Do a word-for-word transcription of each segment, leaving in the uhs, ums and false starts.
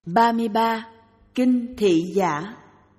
ba mươi ba. Kinh Thị Giả.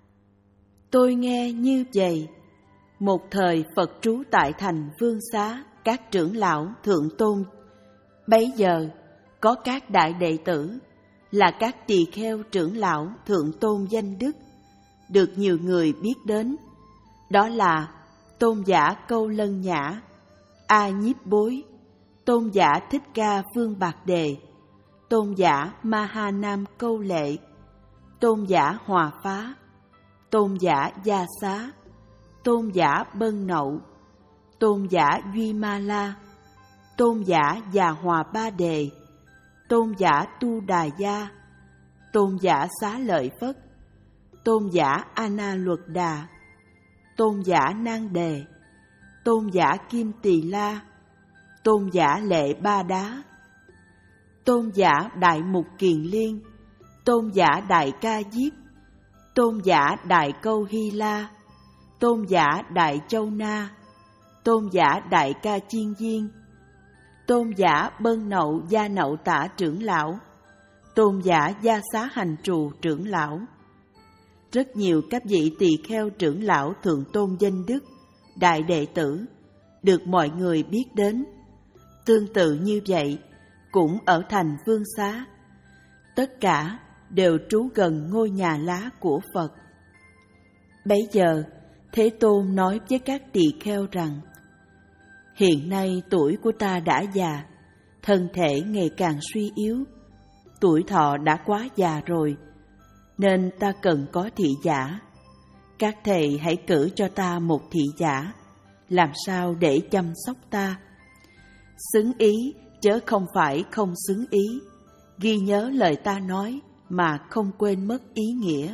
Tôi nghe như vậy. Một thời Phật trú tại thành Vương Xá, các trưởng lão thượng tôn. Bấy giờ có các đại đệ tử là các tỳ kheo trưởng lão thượng tôn danh đức, được nhiều người biết đến. Đó là Tôn giả Câu Lân Nhã, A Nhiếp Bối, Tôn giả Thích Ca Vương Bạc Đề, Tôn giả Ma Ha Nam Câu Lệ, Tôn giả Hòa Phá, Tôn giả Gia Xá, Tôn giả Bân Nậu, Tôn giả Duy Ma La, Tôn giả Già Hòa Ba Đề, Tôn giả Tu Đà Gia, Tôn giả Xá Lợi Phất, Tôn giả A Na Luật Đà, Tôn giả Nan Đề, Tôn giả Kim Tỳ La, Tôn giả Lệ Ba Đá, Tôn giả Đại Mục Kiền Liên, Tôn giả Đại Ca Diếp, Tôn giả Đại Câu Hy La, Tôn giả Đại Châu Na, Tôn giả Đại Ca Chiên Diên, Tôn giả Bân Nậu Gia Nậu Tả trưởng lão, Tôn giả Gia Xá Hành Trù trưởng lão. Rất nhiều các vị tỳ kheo trưởng lão thượng tôn danh đức, đại đệ tử, được mọi người biết đến. Tương tự như vậy, cũng ở thành Vương Xá, tất cả đều trú gần ngôi nhà lá của Phật. Bấy giờ, Thế Tôn nói với các tỳ kheo rằng: hiện nay tuổi của ta đã già, thân thể ngày càng suy yếu, tuổi thọ đã quá già rồi, nên ta cần có thị giả. Các thầy hãy cử cho ta một thị giả, làm sao để chăm sóc ta. Xứng ý chớ không phải không xứng ý, ghi nhớ lời ta nói mà không quên mất ý nghĩa.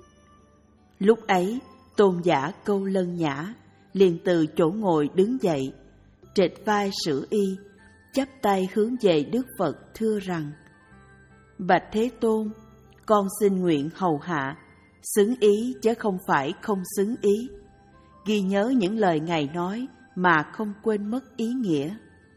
Lúc ấy, Tôn giả Câu Lân Nhã liền từ chỗ ngồi đứng dậy, trệt vai sửa y, chắp tay hướng về Đức Phật thưa rằng: bạch Thế Tôn, con xin nguyện hầu hạ, xứng ý chứ không phải không xứng ý, ghi nhớ những lời Ngài nói mà không quên mất ý nghĩa.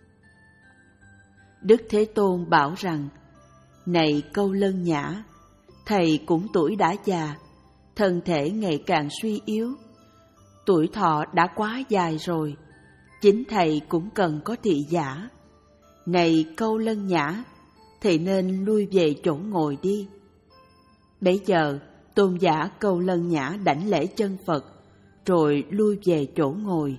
Đức Thế Tôn bảo rằng: này Câu Lân Nhã, thầy cũng tuổi đã già, thân thể ngày càng suy yếu, tuổi thọ đã quá dài rồi, chính thầy cũng cần có thị giả. Này Câu Lân Nhã, thầy nên lui về chỗ ngồi đi. Bấy giờ, Tôn giả Câu Lân Nhã đảnh lễ chân Phật, rồi lui về chỗ ngồi.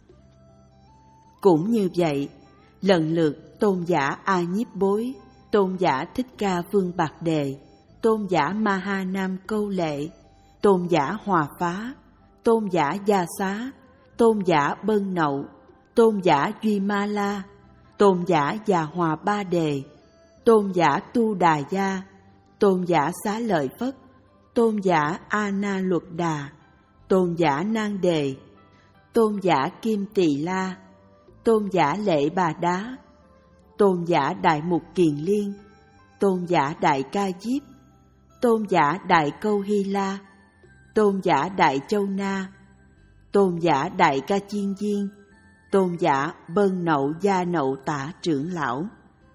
Cũng như vậy, lần lượt Tôn giả A Nhiếp Bối, Tôn giả Thích Ca Vương Bạc Đề, Tôn giả Ma Ha Nam Câu Lệ, Tôn giả Hòa Phá, Tôn giả Gia Xá, Tôn giả Bân Nậu, Tôn giả Duy Ma La, Tôn giả Già Hòa Ba Đề, Tôn giả Tu Đà Gia, Tôn giả Xá Lợi Phất, Tôn giả A Na Luật Đà, Tôn giả Nan Đề, Tôn giả Kim Tỳ La, Tôn giả Lệ Bà Đá, Tôn giả Đại Mục Kiền Liên, Tôn giả Đại Ca Diếp, Tôn giả Đại Câu Hy La, Tôn giả Đại Châu Na, Tôn giả Đại Ca Chiên Diên, Tôn giả Bân Nậu Gia Nậu Tả trưởng lão.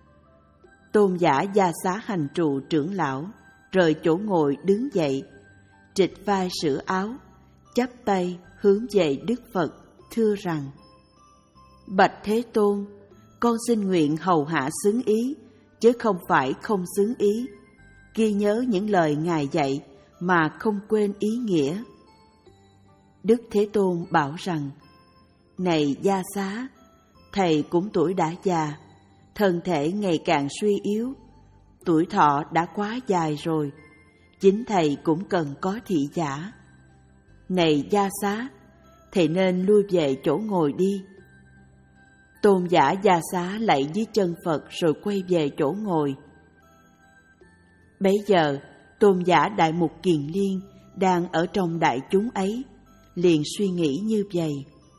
Tôn giả Gia Xá Hành Trụ trưởng lão rời chỗ ngồi đứng dậy, trịch vai sửa áo, chắp tay hướng về Đức Phật thưa rằng: bạch Thế Tôn, con xin nguyện hầu hạ xứng ý, chứ không phải không xứng ý, ghi nhớ những lời Ngài dạy mà không quên ý nghĩa. Đức Thế Tôn bảo rằng: này Gia Xá, thầy cũng tuổi đã già, thân thể ngày càng suy yếu, tuổi thọ đã quá dài rồi, chính thầy cũng cần có thị giả. Này Gia Xá, thầy nên lui về chỗ ngồi đi. Tôn giả Gia Xá lạy dưới chân Phật rồi quay về chỗ ngồi. Bấy giờ, Tôn giả Đại Mục Kiền Liên đang ở trong đại chúng ấy, liền suy nghĩ như vậy: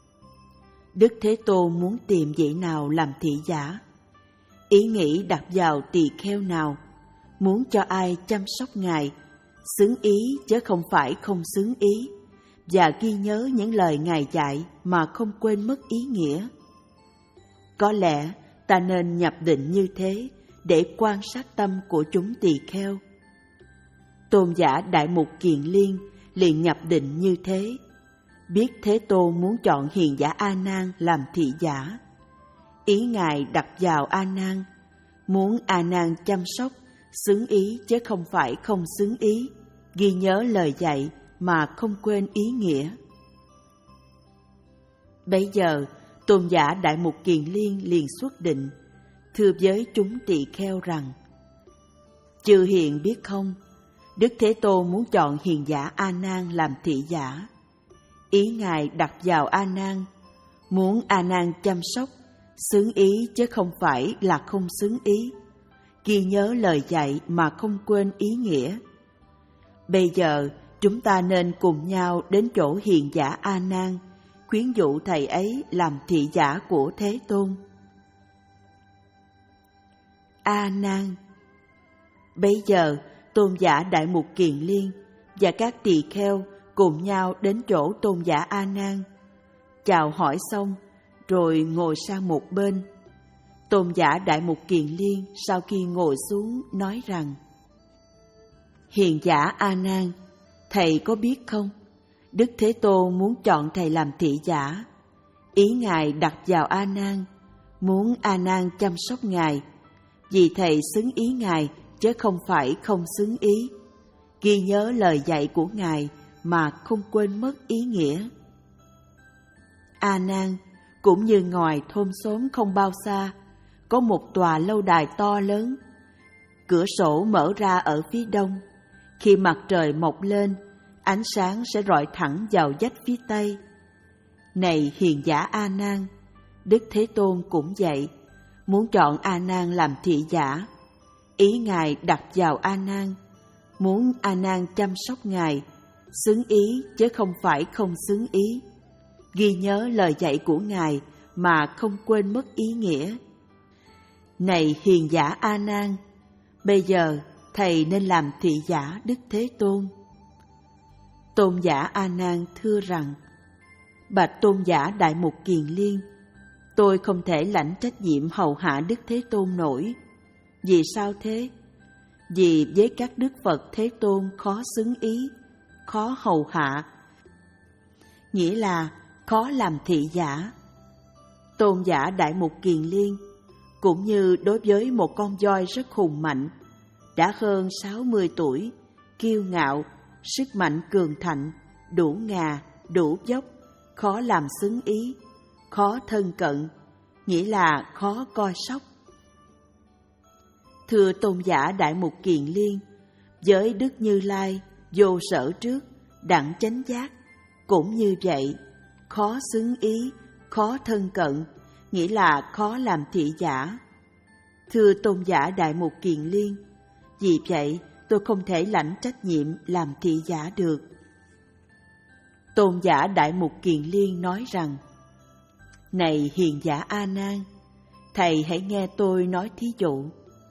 Đức Thế Tôn muốn tìm vị nào làm thị giả? Ý nghĩ đặt vào tỳ kheo nào, muốn cho ai chăm sóc Ngài, xứng ý chứ không phải không xứng ý, và ghi nhớ những lời Ngài dạy mà không quên mất ý nghĩa. Có lẽ ta nên nhập định như thế để quan sát tâm của chúng tỳ kheo. Tôn giả Đại Mục Kiền Liên liền nhập định như thế, biết Thế Tôn muốn chọn hiền giả A Nan làm thị giả. Ý Ngài đặt vào A Nan, muốn A Nan chăm sóc, xứng ý chứ không phải không xứng ý, ghi nhớ lời dạy mà không quên ý nghĩa. Bấy giờ, Tôn giả Đại Mục Kiền Liên liền xuất định, thưa với chúng tỳ kheo rằng: Chư hiền biết không, Đức Thế Tôn muốn chọn hiền giả A Nan làm thị giả. Ý Ngài đặt vào A Nan, muốn A Nan chăm sóc, xứng ý chứ không phải là không xứng ý, ghi nhớ lời dạy mà không quên ý nghĩa. Bây giờ chúng ta nên cùng nhau đến chỗ hiền giả A Nan, khuyến dụ thầy ấy làm thị giả của Thế Tôn. A Nan. Bây giờ Tôn giả Đại Mục Kiền Liên và các tỳ kheo cùng nhau đến chỗ Tôn giả A Nan, chào hỏi xong rồi ngồi sang một bên. Tôn giả Đại Mục Kiền Liên sau khi ngồi xuống nói rằng: Hiền giả A Nan, thầy có biết không, Đức Thế Tôn muốn chọn thầy làm thị giả. Ý Ngài đặt vào A Nan, muốn A Nan chăm sóc Ngài, vì thầy xứng ý Ngài chứ không phải không xứng ý, ghi nhớ lời dạy của Ngài mà không quên mất ý nghĩa. A Nan, cũng như ngoài thôn xóm không bao xa, có một tòa lâu đài to lớn. Cửa sổ mở ra ở phía đông. Khi mặt trời mọc lên, ánh sáng sẽ rọi thẳng vào vách phía tây. Này hiền giả A Nan, Đức Thế Tôn cũng vậy, muốn chọn A Nan làm thị giả. Ý Ngài đặt vào A Nan, muốn A Nan chăm sóc Ngài, xứng ý chứ không phải không xứng ý, ghi nhớ lời dạy của Ngài mà không quên mất ý nghĩa. Này hiền giả A Nan, bây giờ thầy nên làm thị giả Đức Thế Tôn. Tôn giả A Nan thưa rằng: Bạch Tôn giả Đại Mục Kiền Liên, tôi không thể lãnh trách nhiệm hầu hạ Đức Thế Tôn nổi. Vì sao thế? Vì với các Đức Phật Thế Tôn khó xứng ý, khó hầu hạ, nghĩa là khó làm thị giả. Tôn giả Đại Mục Kiền Liên, cũng như đối với một con voi rất hùng mạnh, đã hơn sáu mươi tuổi, kiêu ngạo, sức mạnh cường thạnh, đủ ngà, đủ dốc, khó làm xứng ý, khó thân cận, nghĩa là khó coi sóc. Thưa Tôn giả Đại Mục Kiền Liên, với Đức Như Lai, vô sở trước, đẳng chánh giác, cũng như vậy, khó xứng ý, khó thân cận, nghĩa là khó làm thị giả. Thưa Tôn giả Đại Mục Kiền Liên, vì vậy tôi không thể lãnh trách nhiệm làm thị giả được. Tôn giả Đại Mục Kiền Liên nói rằng: Này hiền giả A Nan, thầy hãy nghe tôi nói thí dụ.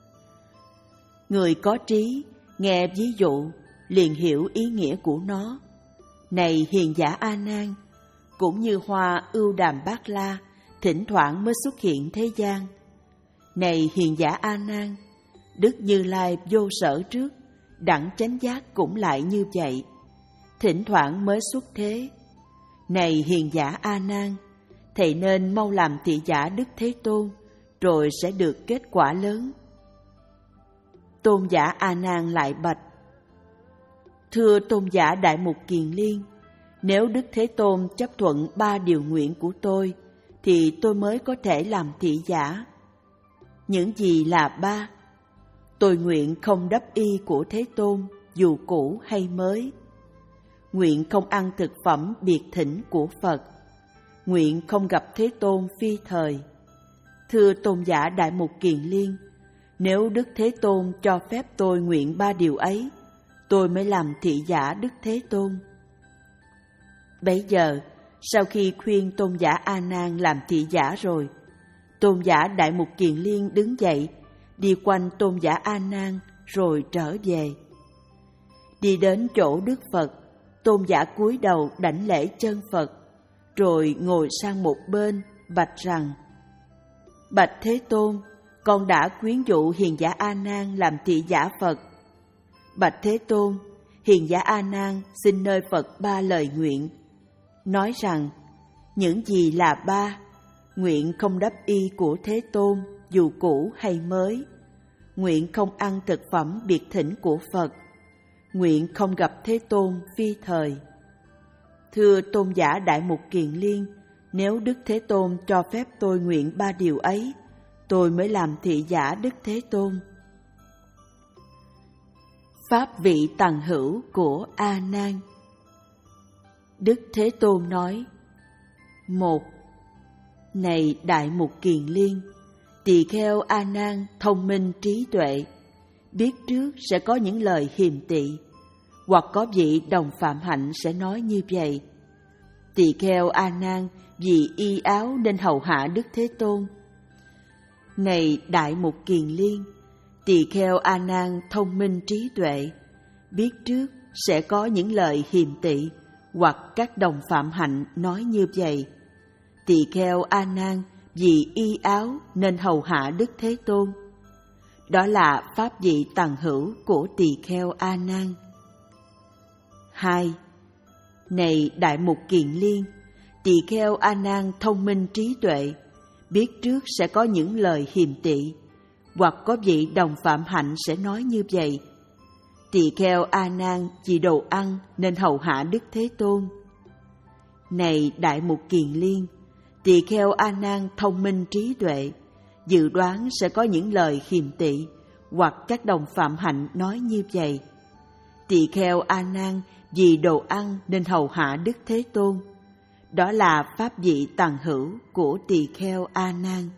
Người có trí nghe ví dụ liền hiểu ý nghĩa của nó. Này hiền giả A Nan, cũng như hoa ưu đàm bát la thỉnh thoảng mới xuất hiện thế gian. Này hiền giả A Nan, Đức Như Lai vô sở trước, đẳng chánh giác cũng lại như vậy, thỉnh thoảng mới xuất thế. Này hiền giả A Nan, thầy nên mau làm thị giả Đức Thế Tôn, rồi sẽ được kết quả lớn. Tôn giả A Nan lại bạch: Thưa Tôn giả Đại Mục Kiền Liên, nếu Đức Thế Tôn chấp thuận ba điều nguyện của tôi, thì tôi mới có thể làm thị giả. Những gì là ba? Tôi nguyện không đắp y của Thế Tôn, dù cũ hay mới. Nguyện không ăn thực phẩm biệt thỉnh của Phật. Nguyện không gặp Thế Tôn phi thời. Thưa Tôn giả Đại Mục Kiền Liên, nếu Đức Thế Tôn cho phép tôi nguyện ba điều ấy, tôi mới làm thị giả Đức Thế Tôn. Bấy giờ, sau khi khuyên Tôn giả A Nan làm thị giả rồi, Tôn giả Đại Mục Kiền Liên đứng dậy, đi quanh Tôn giả A Nan rồi trở về. Đi đến chỗ Đức Phật, Tôn giả cúi đầu đảnh lễ chân Phật, rồi ngồi sang một bên bạch rằng: Bạch Thế Tôn, con đã khuyến dụ hiền giả A Nan làm thị giả Phật. Bạch Thế Tôn, hiền giả A Nan xin nơi Phật ba lời nguyện, nói rằng những gì là ba: nguyện không đắp y của Thế Tôn dù cũ hay mới, nguyện không ăn thực phẩm biệt thỉnh của Phật, nguyện không gặp Thế Tôn phi thời. Thưa Tôn giả Đại Mục Kiền Liên, nếu Đức Thế Tôn cho phép tôi nguyện ba điều ấy, tôi mới làm thị giả Đức Thế Tôn. Pháp vị tằng hữu của A Nan. Đức Thế Tôn nói: một. Này Đại Mục Kiền Liên, tỳ kheo A Nan thông minh trí tuệ, biết trước sẽ có những lời hiềm tị, hoặc có vị đồng phạm hạnh sẽ nói như vậy: tỳ kheo A Nan vì y áo nên hầu hạ Đức Thế Tôn. Này Đại Mục Kiền Liên, tỳ kheo A Nan thông minh trí tuệ, biết trước sẽ có những lời hiềm tị, hoặc các đồng phạm hạnh nói như vậy: tỳ kheo A Nan vì y áo nên hầu hạ Đức Thế Tôn. Đó là pháp vị tằng hữu của tỳ kheo A Nan. Hai. Này Đại Mục Kiền Liên, tỳ kheo A Nan thông minh trí tuệ, biết trước sẽ có những lời hiềm tị, hoặc có vị đồng phạm hạnh sẽ nói như vậy: tỳ kheo A Nan vì đồ ăn nên hầu hạ Đức Thế Tôn. Này Đại Mục Kiền Liên, tỳ kheo A Nan thông minh trí tuệ, dự đoán sẽ có những lời hiềm tị, hoặc các đồng phạm hạnh nói như vậy: tỳ kheo A Nan vì đồ ăn nên hầu hạ Đức Thế Tôn. Đó là pháp vị tằng hữu của tỳ kheo A Nan.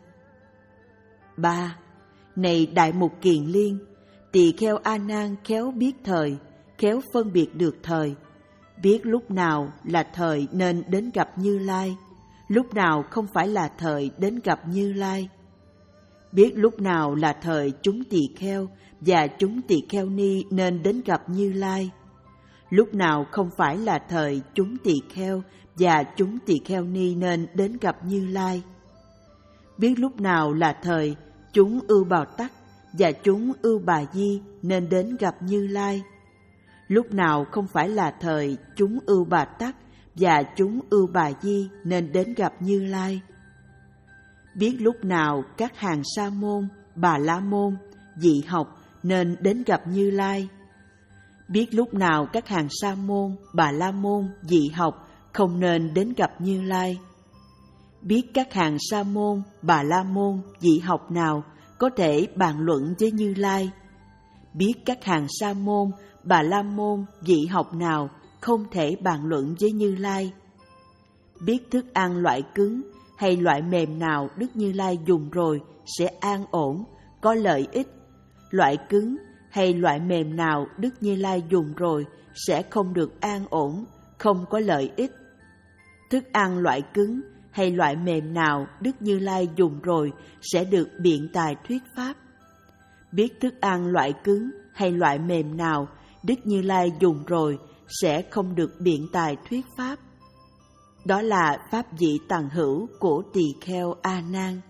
Ba. Này Đại Mục Kiền Liên, tỳ kheo A Nan khéo biết thời, khéo phân biệt được thời, biết lúc nào là thời nên đến gặp Như Lai, lúc nào không phải là thời đến gặp Như Lai, biết lúc nào là thời chúng tỳ kheo và chúng tỳ kheo ni nên đến gặp Như Lai, lúc nào không phải là thời chúng tỳ kheo và chúng tỳ kheo ni nên đến gặp Như Lai, biết lúc nào là thời chúng ưu bào tắc và chúng ưu bà di nên đến gặp Như Lai, lúc nào không phải là thời chúng ưu bà tắc và chúng ưu bà di nên đến gặp Như Lai, biết lúc nào các hàng sa môn, bà la môn, dị học nên đến gặp Như Lai, biết lúc nào các hàng sa môn, bà la môn, dị học không nên đến gặp Như Lai, biết các hàng sa môn, bà la môn, dị học nào có thể bàn luận với Như Lai, biết các hàng sa môn, bà la môn, dị học nào không thể bàn luận với Như Lai, biết thức ăn loại cứng hay loại mềm nào Đức Như Lai dùng rồi sẽ an ổn, có lợi ích, loại cứng hay loại mềm nào Đức Như Lai dùng rồi sẽ không được an ổn, không có lợi ích, thức ăn loại cứng hay loại mềm nào Đức Như Lai dùng rồi sẽ được biện tài thuyết pháp, biết thức ăn loại cứng hay loại mềm nào Đức Như Lai dùng rồi sẽ không được biện tài thuyết pháp. Đó là pháp vị tằng hữu của tỳ kheo A Nan.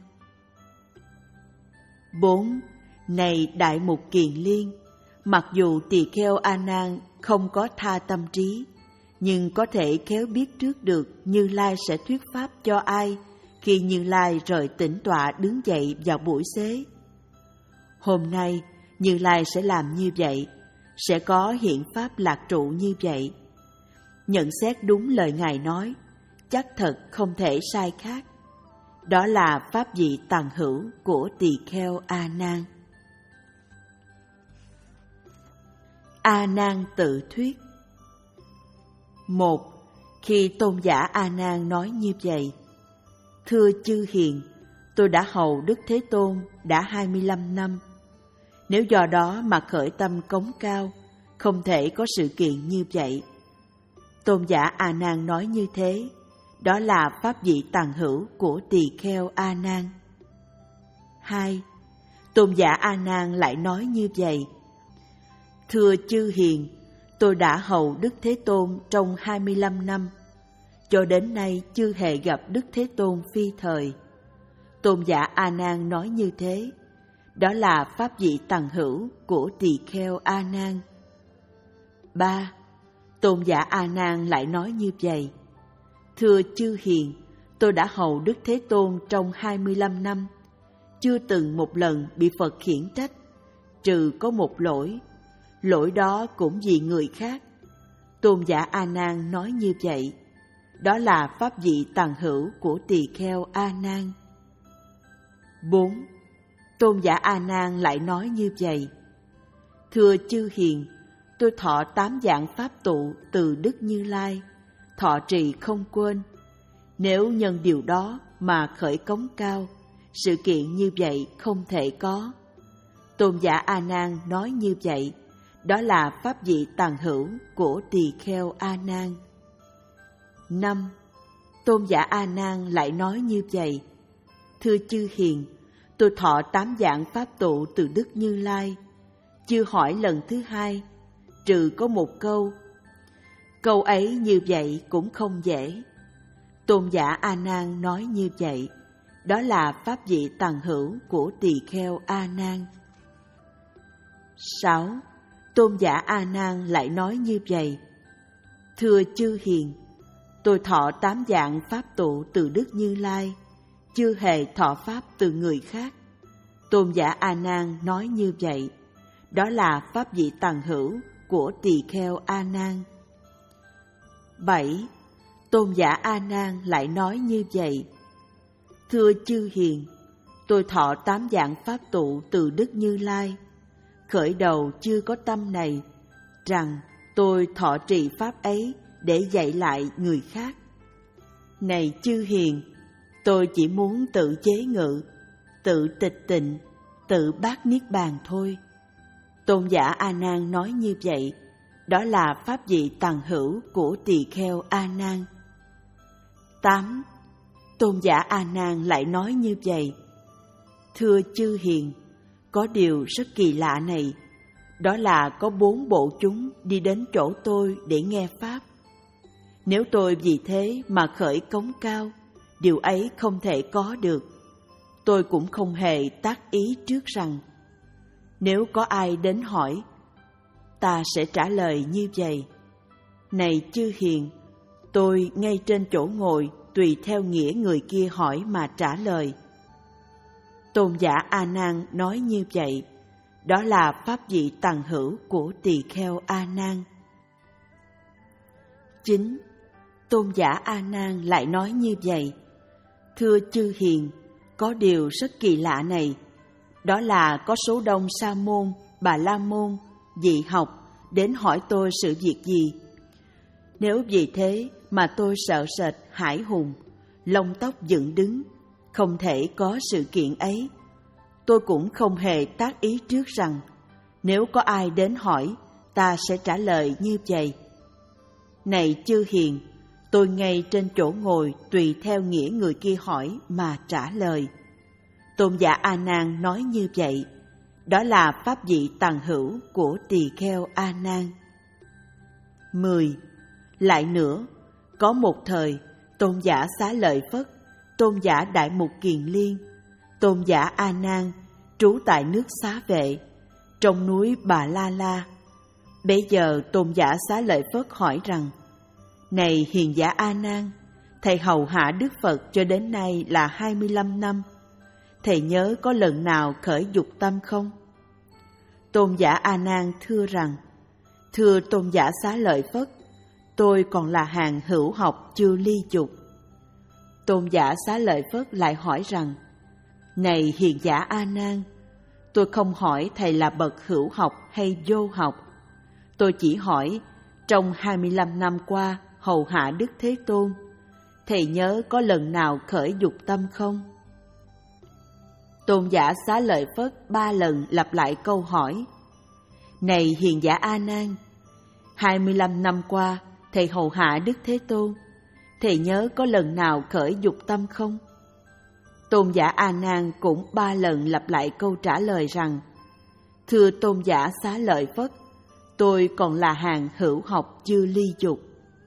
Bốn. Này Đại Mục Kiền Liên, mặc dù tỳ kheo A Nan không có tha tâm trí, nhưng có thể khéo biết trước được Như Lai sẽ thuyết pháp cho ai khi Như Lai rời tĩnh tọa đứng dậy vào buổi xế. Hôm nay Như Lai sẽ làm như vậy, sẽ có hiện pháp lạc trụ như vậy. Nhận xét đúng lời Ngài nói, chắc thật không thể sai khác. Đó là pháp vị tằng hữu của tỳ kheo A Nan. A Nan tự thuyết. Một. Khi tôn giả A Nan nói như vậy: thưa chư hiền, tôi đã hầu Đức Thế Tôn đã hai mươi lăm năm. Nếu do đó mà khởi tâm cống cao, không thể có sự kiện như vậy. Tôn giả A Nan nói như thế, đó là pháp vị tằng hữu của tỳ kheo A Nan. Hai. Tôn giả A Nan lại nói như vậy: thưa chư hiền, tôi đã hầu Đức Thế Tôn trong hai mươi lăm năm, cho đến nay chưa hề gặp Đức Thế Tôn phi thời. Tôn giả A Nan nói như thế, đó là pháp vị tằng hữu của tỳ kheo A Nan. ba. Tôn giả A Nan lại nói như vậy: Thưa chư hiền, tôi đã hầu Đức Thế Tôn trong hai mươi lăm năm, chưa từng một lần bị Phật khiển trách, trừ có một lỗi. Lỗi đó cũng vì người khác. Tôn giả A Nan nói như vậy. Đó là pháp vị tằng hữu của tỳ kheo A Nan. bốn. Tôn giả A Nan lại nói như vậy: Thưa chư hiền, tôi thọ tám dạng pháp tụ từ Đức Như Lai, thọ trì không quên. Nếu nhân điều đó mà khởi cống cao, sự kiện như vậy không thể có. Tôn giả A Nan nói như vậy. Đó là pháp vị tằng hữu của tỳ kheo A Nan. năm. Tôn giả A Nan lại nói như vậy: Thưa chư hiền, tôi thọ tám dạng pháp tụ từ Đức Như Lai, chưa hỏi lần thứ hai, trừ có một câu. Câu ấy như vậy cũng không dễ. Tôn giả A Nan nói như vậy. Đó là pháp vị tằng hữu của tỳ kheo A Nan. sáu. Tôn giả A Nan lại nói như vậy: Thưa chư hiền, tôi thọ tám dạng pháp tụ từ Đức Như Lai, chưa hề thọ pháp từ người khác. Tôn giả A Nan nói như vậy. Đó là pháp vị tằng hữu của tỳ kheo A Nan. bảy. Tôn giả A Nan lại nói như vậy: Thưa chư hiền, tôi thọ tám dạng pháp tụ từ Đức Như Lai, khởi đầu chưa có tâm này, rằng tôi thọ trì pháp ấy để dạy lại người khác. Này chư hiền, tôi chỉ muốn tự chế ngự, tự tịch tịnh, tự bát niết bàn thôi. Tôn giả A Nan nói như vậy. Đó là pháp vị tằng hữu của tỳ kheo A Nan. tám. Tôn giả A Nan lại nói như vậy: Thưa chư hiền, có điều rất kỳ lạ này. Đó là có bốn bộ chúng đi đến chỗ tôi để nghe pháp. Nếu tôi vì thế mà khởi cống cao, điều ấy không thể có được. Tôi cũng không hề tác ý trước rằng, nếu có ai đến hỏi, ta sẽ trả lời như vậy: Này chư hiền, tôi ngay trên chỗ ngồi tùy theo nghĩa người kia hỏi mà trả lời. Tôn giả A Nan nói như vậy. Đó là pháp vị tằng hữu của tỳ kheo A Nan. chín. Tôn giả A Nan lại nói như vậy: Thưa chư hiền, có điều rất kỳ lạ này. Đó là có số đông Sa môn, Bà La môn, dị học đến hỏi tôi sự việc gì. Nếu vì thế mà tôi sợ sệt hãi hùng, lông tóc dựng đứng, không thể có sự kiện ấy, tôi cũng không hề tác ý trước rằng, nếu có ai đến hỏi, ta sẽ trả lời như vậy. Này chư hiền, tôi ngay trên chỗ ngồi tùy theo nghĩa người kia hỏi mà trả lời. Tôn giả A Nan nói như vậy. Đó là pháp vị tằng hữu của tỳ kheo A Nan. mười. Lại nữa, có một thời, tôn giả Xá Lợi Phất, tôn giả Đại Mục Kiền Liên, tôn giả A Nan trú tại nước Xá Vệ, trong núi Bà La La. Bấy giờ tôn giả Xá Lợi Phất hỏi rằng: Này hiền giả A Nan, thầy hầu hạ Đức Phật cho đến nay là hai mươi lăm năm. Thầy nhớ có lần nào khởi dục tâm không? Tôn giả A Nan thưa rằng: Thưa tôn giả Xá Lợi Phất, tôi còn là hàng hữu học chưa ly dục. Tôn giả Xá Lợi Phất lại hỏi rằng: Này hiền giả A Nan, tôi không hỏi thầy là bậc hữu học hay vô học. Tôi chỉ hỏi, trong hai mươi lăm năm qua hầu hạ Đức Thế Tôn, thầy nhớ có lần nào khởi dục tâm không? Tôn giả Xá Lợi Phất ba lần lặp lại câu hỏi: Này hiền giả A Nan, hai mươi lăm năm qua thầy hầu hạ Đức Thế Tôn, thầy nhớ có lần nào khởi dục tâm không? Tôn giả A Nan cũng ba lần lặp lại câu trả lời rằng: Thưa tôn giả Xá Lợi Phất, tôi còn là hàng hữu học chưa ly dục.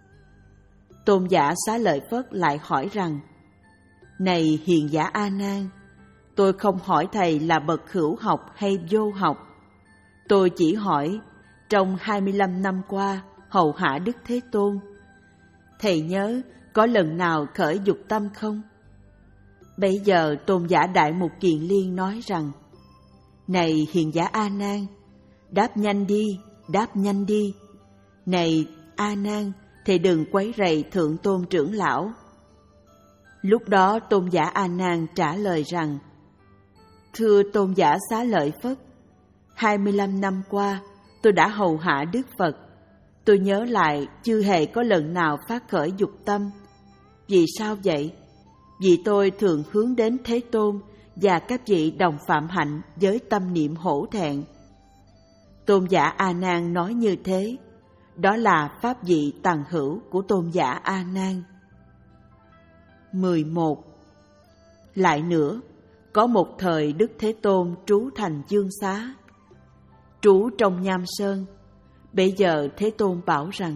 Tôn giả Xá Lợi Phất lại hỏi rằng: Này hiền giả A Nan, tôi không hỏi thầy là bậc hữu học hay vô học. Tôi chỉ hỏi, trong hai mươi lăm năm qua hầu hạ Đức Thế Tôn, thầy nhớ có lần nào khởi dục tâm không? Bây giờ Tôn giả Đại Mục Kiền Liên nói rằng: Này hiền giả A Nan, đáp nhanh đi, đáp nhanh đi. Này A Nan, thầy đừng quấy rầy Thượng Tôn trưởng lão. Lúc đó Tôn giả A Nan trả lời rằng: Thưa Tôn giả Xá Lợi Phất, hai mươi lăm năm qua tôi đã hầu hạ Đức Phật. Tôi nhớ lại chưa hề có lần nào phát khởi dục tâm. Vì sao vậy? Vì tôi thường hướng đến Thế Tôn và các vị đồng phạm hạnh với tâm niệm hổ thẹn. Tôn giả A Nan nói như thế, đó là pháp vị tầng hữu của Tôn giả A Nan. mười một. Lại nữa, có một thời Đức Thế Tôn trú thành Dương Xá, trú trong Nham Sơn. Bây giờ Thế Tôn bảo rằng: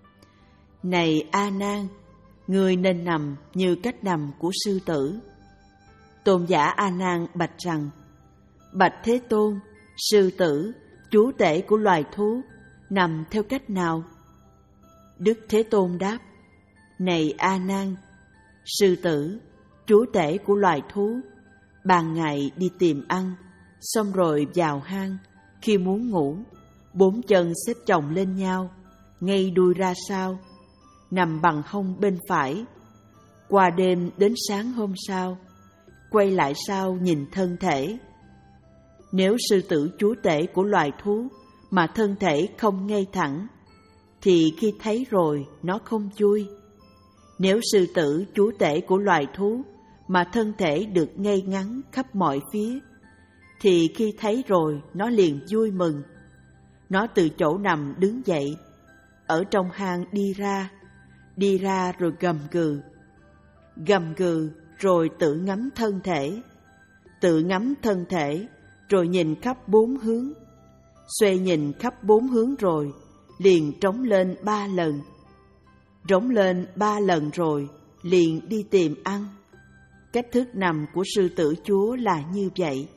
Này A Nan, ngươi nên nằm như cách nằm của sư tử. Tôn giả A Nan bạch rằng: Bạch Thế Tôn, sư tử, chúa tể của loài thú, nằm theo cách nào? Đức Thế Tôn đáp: Này A Nan, sư tử, chúa tể của loài thú, ban ngày đi tìm ăn, xong rồi vào hang, khi muốn ngủ, bốn chân xếp chồng lên nhau, ngay đuôi ra sau, nằm bằng hông bên phải. Qua đêm đến sáng hôm sau, quay lại sau nhìn thân thể. Nếu sư tử chúa tể của loài thú mà thân thể không ngay thẳng, thì khi thấy rồi nó không vui. Nếu sư tử chúa tể của loài thú mà thân thể được ngay ngắn khắp mọi phía, thì khi thấy rồi nó liền vui mừng. Nó từ chỗ nằm đứng dậy, ở trong hang đi ra, đi ra rồi gầm gừ, gầm gừ rồi tự ngắm thân thể, tự ngắm thân thể rồi nhìn khắp bốn hướng, xoay nhìn khắp bốn hướng rồi liền trống lên ba lần, trống lên ba lần rồi liền đi tìm ăn. Cách thức nằm của sư tử chúa là như vậy.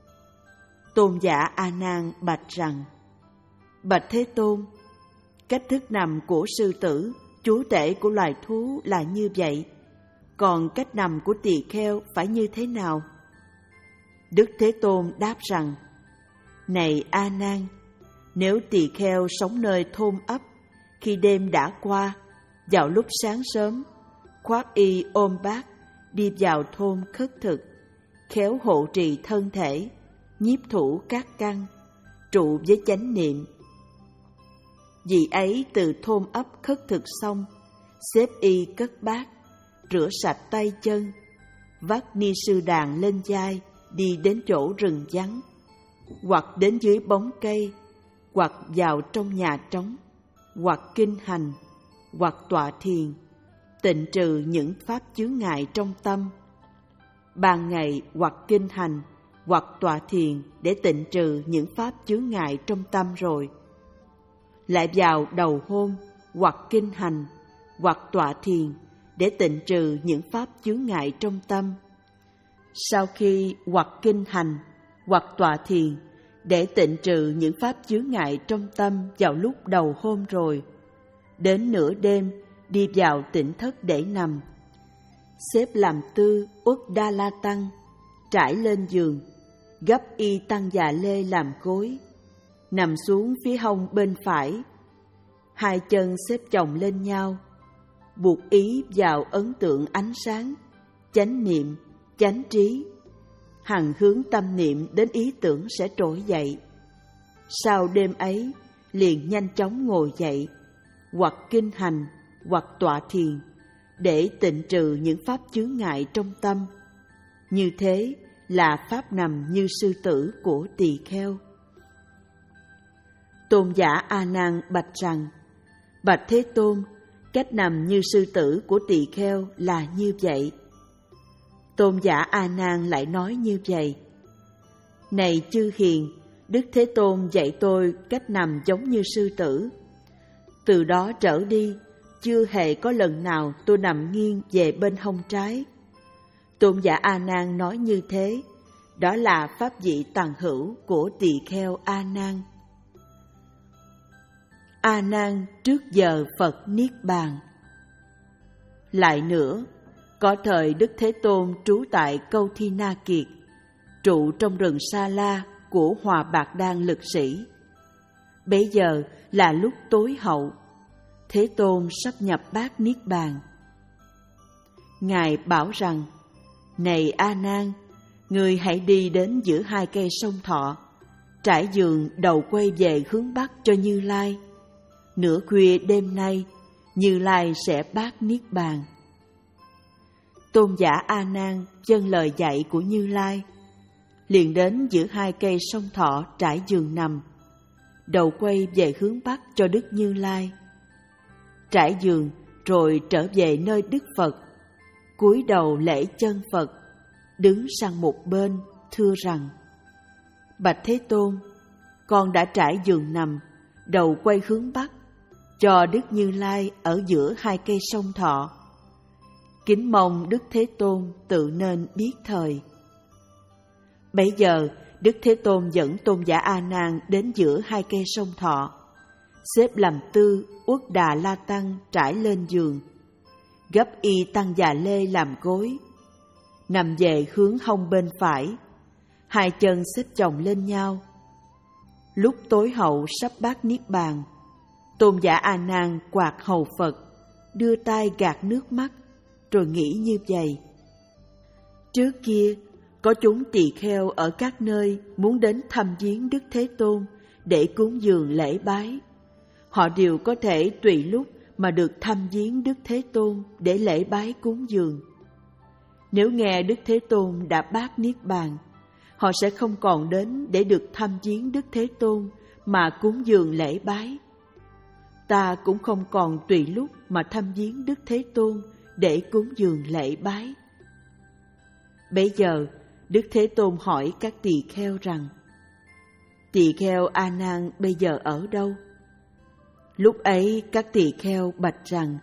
Tôn giả A Nan bạch rằng: Bạch Thế Tôn, cách thức nằm của sư tử, chúa tể của loài thú là như vậy. Còn cách nằm của tỳ kheo phải như thế nào? Đức Thế Tôn đáp rằng: Này A Nan, nếu tỳ kheo sống nơi thôn ấp, khi đêm đã qua, vào lúc sáng sớm, khoác y ôm bát, đi vào thôn khất thực, khéo hộ trì thân thể, nhiếp thủ các căn, trụ với chánh niệm. Vì ấy từ thôn ấp khất thực xong, xếp y cất bát, rửa sạch tay chân, vác ni sư đàn lên vai, đi đến chỗ rừng vắng, hoặc đến dưới bóng cây, hoặc vào trong nhà trống, hoặc kinh hành, hoặc tọa thiền, tịnh trừ những pháp chướng ngại trong tâm. Ban ngày hoặc kinh hành, hoặc tọa thiền để tịnh trừ những pháp chướng ngại trong tâm rồi, lại vào đầu hôm hoặc kinh hành, hoặc tọa thiền để tịnh trừ những pháp chướng ngại trong tâm. Sau khi hoặc kinh hành, hoặc tọa thiền để tịnh trừ những pháp chướng ngại trong tâm vào lúc đầu hôm rồi, đến nửa đêm đi vào tịnh thất để nằm, xếp làm tư uất đa la tăng, trải lên giường, gấp y tăng già lê làm gối, nằm xuống phía hông bên phải, hai chân xếp chồng lên nhau, buộc ý vào ấn tượng ánh sáng, chánh niệm, chánh trí, hằng hướng tâm niệm đến ý tưởng sẽ trỗi dậy. Sau đêm ấy, liền nhanh chóng ngồi dậy, hoặc kinh hành, hoặc tọa thiền, để tịnh trừ những pháp chướng ngại trong tâm. Như thế là pháp nằm như sư tử của tỳ kheo. Tôn giả A Nan bạch rằng: Bạch Thế Tôn, cách nằm như sư tử của tỳ kheo là như vậy. Tôn giả A Nan lại nói như vậy: Này chư hiền, Đức Thế Tôn dạy tôi cách nằm giống như sư tử. Từ đó trở đi, chưa hề có lần nào tôi nằm nghiêng về bên hông trái. Tôn giả A Nan nói như thế, đó là pháp vị tầng hữu của tỳ kheo A Nan. A Nan trước giờ Phật niết bàn. Lại nữa, có thời Đức Thế Tôn trú tại Câu Thi Na Kiệt, trụ trong rừng Sa La của Hòa Bạc Đan lực sĩ. Bấy giờ là lúc tối hậu, Thế Tôn sắp nhập bát niết bàn. Ngài bảo rằng: Này A Nan, ngươi hãy đi đến giữa hai cây sông Thọ, trải giường đầu quay về hướng Bắc cho Như Lai. Nửa khuya đêm nay, Như Lai sẽ bát niết bàn. Tôn giả A Nan vâng lời dạy của Như Lai, liền đến giữa hai cây sông Thọ trải giường nằm, đầu quay về hướng Bắc cho Đức Như Lai. Trải giường rồi trở về nơi Đức Phật, cúi đầu lễ chân Phật, đứng sang một bên thưa rằng: Bạch Thế Tôn, con đã trải giường nằm, đầu quay hướng Bắc, cho Đức Như Lai ở giữa hai cây sông Thọ. Kính mong Đức Thế Tôn tự nên biết thời. Bấy giờ Đức Thế Tôn dẫn Tôn giả A Nan đến giữa hai cây sông Thọ, xếp làm tư Uất Đà La Tăng trải lên giường, gấp y tăng già lê làm gối, nằm về hướng hông bên phải, hai chân xếp chồng lên nhau. Lúc tối hậu sắp bát niết bàn, Tôn giả A Nan quạt hầu Phật, đưa tay gạt nước mắt, rồi nghĩ như vậy: Trước kia có chúng tỳ kheo ở các nơi muốn đến thăm viếng Đức Thế Tôn để cúng dường lễ bái. Họ đều có thể tùy lúc mà được thăm viếng Đức Thế Tôn để lễ bái cúng dường. Nếu nghe Đức Thế Tôn đã bát niết bàn, họ sẽ không còn đến để được thăm viếng Đức Thế Tôn mà cúng dường lễ bái. Ta cũng không còn tùy lúc mà thăm viếng Đức Thế Tôn để cúng dường lễ bái. Bấy giờ Đức Thế Tôn hỏi các tỳ kheo rằng: Tỳ kheo A Nan bây giờ ở đâu? Lúc ấy các tỳ kheo bạch rằng: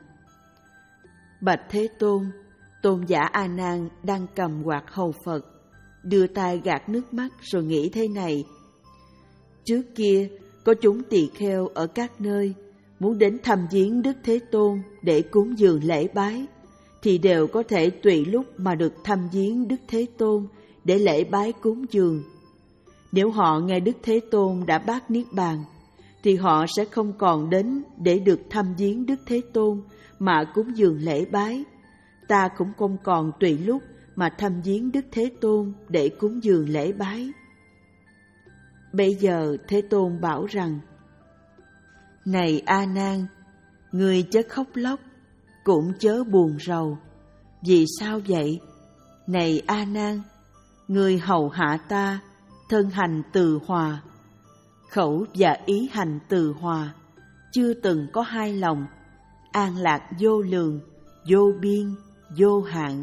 Bạch Thế Tôn, Tôn giả A Nan đang cầm quạt hầu Phật, đưa tay gạt nước mắt rồi nghĩ thế này: Trước kia có chúng tỳ kheo ở các nơi muốn đến thăm viếng Đức Thế Tôn để cúng dường lễ bái, thì đều có thể tùy lúc mà được thăm viếng Đức Thế Tôn để lễ bái cúng dường. Nếu họ nghe Đức Thế Tôn đã bát niết bàn, thì họ sẽ không còn đến để được thăm viếng Đức Thế Tôn mà cúng dường lễ bái. Ta cũng không còn tùy lúc mà thăm viếng Đức Thế Tôn để cúng dường lễ bái. Bây giờ Thế Tôn bảo rằng: Này A Nan, ngươi chớ khóc lóc, cũng chớ buồn rầu. Vì sao vậy? Này A Nan, ngươi hầu hạ ta, thân hành từ hòa, khẩu và ý hành từ hòa, chưa từng có hai lòng, an lạc vô lượng, vô biên, vô hạn.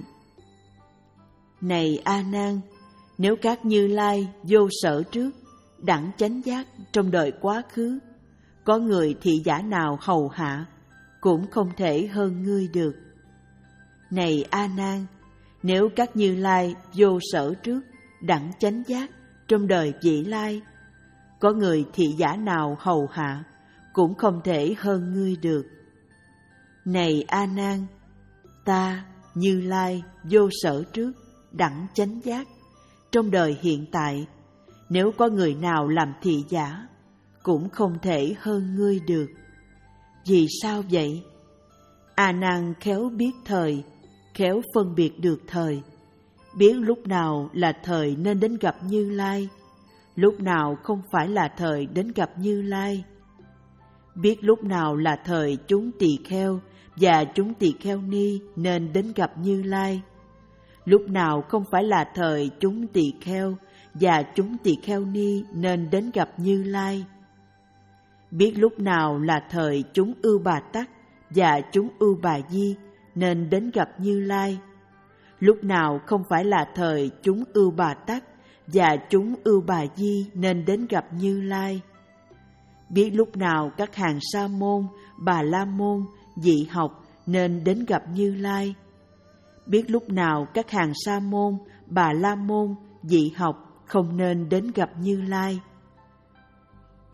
Này A Nan, nếu các Như Lai vô sở trước, đẳng chánh giác trong đời quá khứ, có người thị giả nào hầu hạ, cũng không thể hơn ngươi được. Này A Nan, nếu các Như Lai vô sở trước, đẳng chánh giác trong đời vị lai, có người thị giả nào hầu hạ, cũng không thể hơn ngươi được. Này A Nan, ta Như Lai vô sở trước, đẳng chánh giác trong đời hiện tại, nếu có người nào làm thị giả, cũng không thể hơn ngươi được. Vì sao vậy? A Nan khéo biết thời, khéo phân biệt được thời, biết lúc nào là thời nên đến gặp Như Lai, lúc nào không phải là thời đến gặp Như Lai. Biết lúc nào là thời chúng tỳ kheo và chúng tỳ kheo ni nên đến gặp Như Lai, lúc nào không phải là thời chúng tỳ kheo và chúng tỳ kheo ni nên đến gặp Như Lai. Biết lúc nào là thời chúng Ưu Bà Tắc và chúng Ưu Bà Di nên đến gặp Như Lai, lúc nào không phải là thời chúng Ưu Bà Tắc và chúng Ưu Bà Di nên đến gặp Như Lai. Biết lúc nào các hàng Sa môn, Bà La môn, dị học nên đến gặp Như Lai. Biết lúc nào các hàng Sa môn, Bà La môn, dị học không nên đến gặp Như Lai.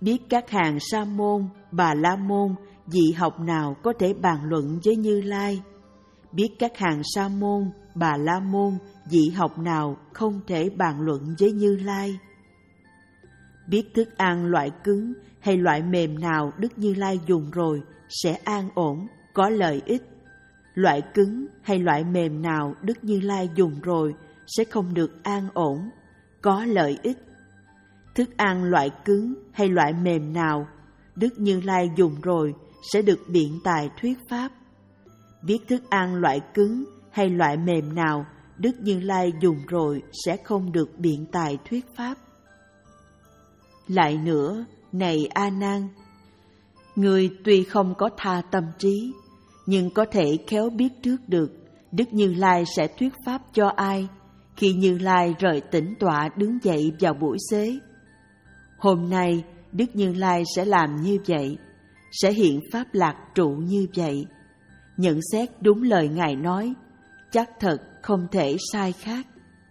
biết các hàng sa môn, bà la môn, vị học nào có thể bàn luận với Như Lai, biết các hàng sa môn, bà la môn, vị học nào không thể bàn luận với Như Lai, biết thức ăn loại cứng hay loại mềm nào Đức Như Lai dùng rồi sẽ an ổn, có lợi ích, loại cứng hay loại mềm nào Đức Như Lai dùng rồi sẽ không được an ổn, có lợi ích. Thức ăn loại cứng hay loại mềm nào Đức Như Lai dùng rồi sẽ được biện tài thuyết pháp. Biết thức ăn loại cứng hay loại mềm nào Đức Như Lai dùng rồi sẽ không được biện tài thuyết pháp. Lại nữa, này A Nan, người tuy không có tha tâm trí, nhưng có thể khéo biết trước được Đức Như Lai sẽ thuyết pháp cho ai khi Như Lai rời tĩnh tọa đứng dậy vào buổi xế. Hôm nay Đức Như Lai sẽ làm như vậy, sẽ hiện pháp lạc trụ như vậy. Nhận xét đúng lời Ngài nói, chắc thật không thể sai khác.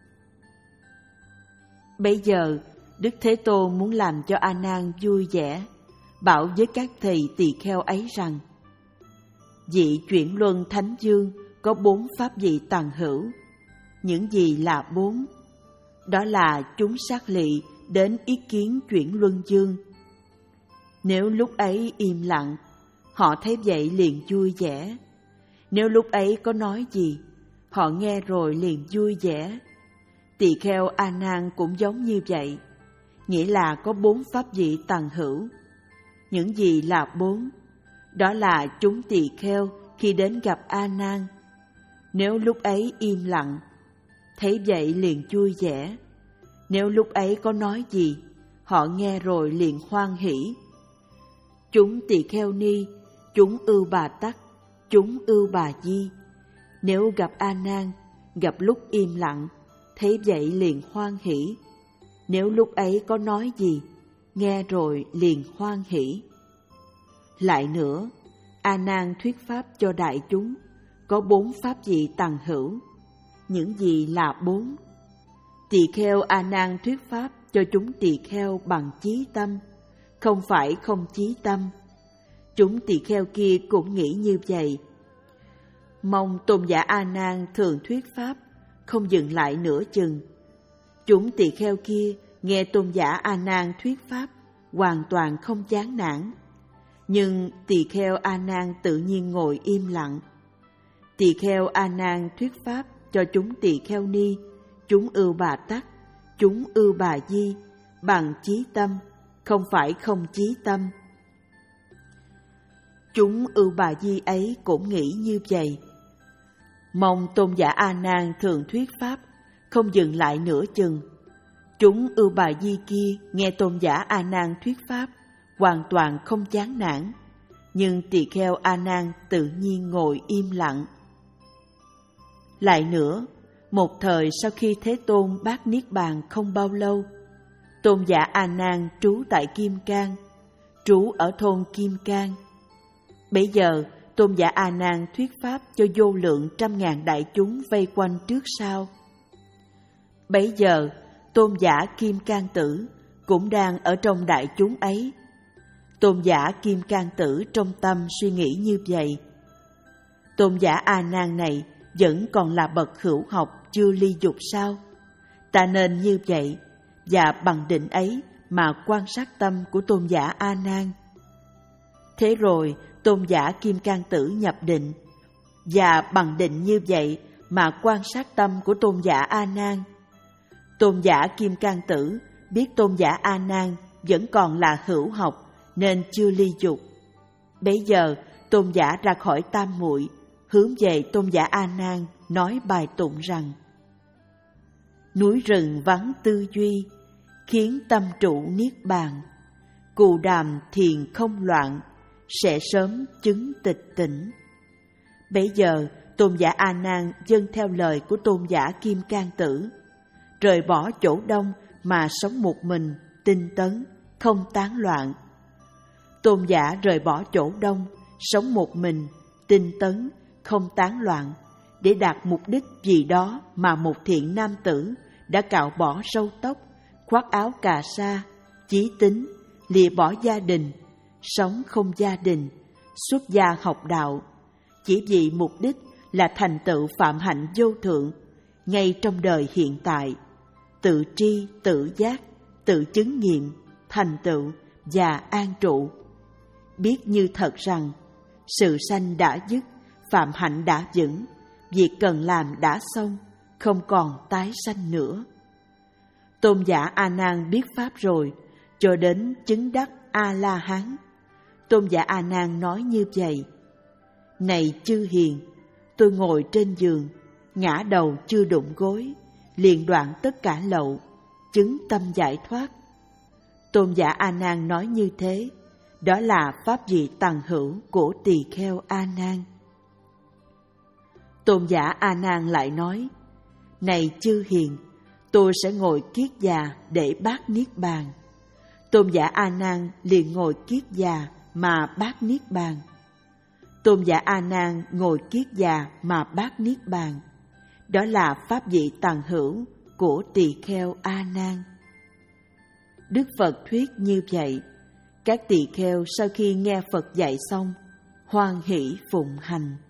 Bây giờ Đức Thế Tôn muốn làm cho A Nan vui vẻ, bảo với các thầy tỳ kheo ấy rằng: vị chuyển luân thánh dương có bốn pháp vị tầng hữu. Những gì là bốn? Đó là chúng sát lị đến ý kiến chuyển luân dương. Nếu lúc ấy im lặng, họ thấy vậy liền vui vẻ. Nếu lúc ấy có nói gì, họ nghe rồi liền vui vẻ. Tỳ kheo A Nan cũng giống như vậy, nghĩa là có bốn pháp vị tầng hữu. Những gì là bốn? Đó là chúng tỳ kheo khi đến gặp A Nan. Nếu lúc ấy im lặng, thấy vậy liền vui vẻ. Nếu lúc ấy có nói gì, họ nghe rồi liền hoan hỷ. Chúng tỳ kheo ni, chúng ưu bà tắc, chúng ưu bà di. Nếu gặp A Nan, gặp lúc im lặng, thấy vậy liền hoan hỷ. Nếu lúc ấy có nói gì, nghe rồi liền hoan hỷ. Lại nữa, A Nan thuyết pháp cho đại chúng, có bốn pháp vị tầng hữu. Những gì là bốn? Tỳ kheo A Nan thuyết pháp cho chúng tỳ kheo bằng chí tâm, không phải không chí tâm. Chúng tỳ kheo kia cũng nghĩ như vậy. Mong tôn giả A Nan thường thuyết pháp, không dừng lại nửa chừng. Chúng tỳ kheo kia nghe tôn giả A Nan thuyết pháp, hoàn toàn không chán nản. Nhưng tỳ kheo A Nan tự nhiên ngồi im lặng. Tỳ kheo A Nan thuyết pháp cho chúng tỳ kheo ni, chúng ưu bà tắc, chúng ưu bà di, bằng chí tâm, không phải không chí tâm. Chúng ưu bà di ấy cũng nghĩ như vậy. Mong tôn giả A Nan thường thuyết pháp, không dừng lại nửa chừng. Chúng ưu bà di kia nghe tôn giả A Nan thuyết pháp, hoàn toàn không chán nản. Nhưng tỳ kheo A Nan tự nhiên ngồi im lặng. Lại nữa, một thời sau khi Thế Tôn bác niết bàn không bao lâu, tôn giả A Nan trú tại Kim Cang, trú ở thôn Kim Cang. Bấy giờ tôn giả A Nan thuyết pháp cho vô lượng trăm ngàn đại chúng vây quanh trước sau. Bấy giờ tôn giả Kim Cang Tử cũng đang ở trong đại chúng ấy. Tôn giả Kim Cang Tử trong tâm suy nghĩ như vậy: tôn giả A Nan này vẫn còn là bậc hữu học, chưa ly dục sao? Ta nên như vậy, và bằng định ấy mà quan sát tâm của tôn giả A Nan. Thế rồi tôn giả Kim Cang Tử nhập định, và bằng định như vậy mà quan sát tâm của tôn giả A Nan. Tôn giả Kim Cang Tử biết tôn giả A Nan vẫn còn là hữu học nên chưa ly dục. Bấy giờ tôn giả ra khỏi tam muội, hướng về tôn giả A Nan nói bài tụng rằng: núi rừng vắng tư duy, khiến tâm trụ niết bàn. Cù đàm thiền không loạn, sẽ sớm chứng tịch tỉnh. Bấy giờ tôn giả A Nan vâng theo lời của tôn giả Kim Cang Tử, rời bỏ chỗ đông mà sống một mình, tinh tấn, không tán loạn. Tôn giả rời bỏ chỗ đông, sống một mình, tinh tấn, không tán loạn, để đạt mục đích gì đó mà một thiện nam tử đã cạo bỏ râu tóc, khoác áo cà sa, chí tính, lìa bỏ gia đình, sống không gia đình, xuất gia học đạo, chỉ vì mục đích là thành tựu phạm hạnh vô thượng ngay trong đời hiện tại, tự tri, tự giác, tự chứng nghiệm, thành tựu và an trụ. Biết như thật rằng sự sanh đã dứt, phạm hạnh đã vững, việc cần làm đã xong, không còn tái sanh nữa. Tôn giả A Nan biết pháp rồi, cho đến chứng đắc A La Hán. Tôn giả A Nan nói như vậy: Này chư hiền, tôi ngồi trên giường, ngã đầu chưa đụng gối, liền đoạn tất cả lậu, chứng tâm giải thoát. Tôn giả A Nan nói như thế, đó là pháp vị tằng hữu của tỳ kheo A Nan. Tôn giả A Nan lại nói: Này chư hiền, tôi sẽ ngồi kiết già để bát niết bàn. Tôn giả A Nan liền ngồi kiết già mà bát niết bàn. Tôn giả A Nan ngồi kiết già mà bát niết bàn, đó là pháp vị tằng hữu của tỳ kheo A Nan. Đức Phật thuyết như vậy, các tỳ kheo sau khi nghe Phật dạy xong, hoan hỷ phụng hành.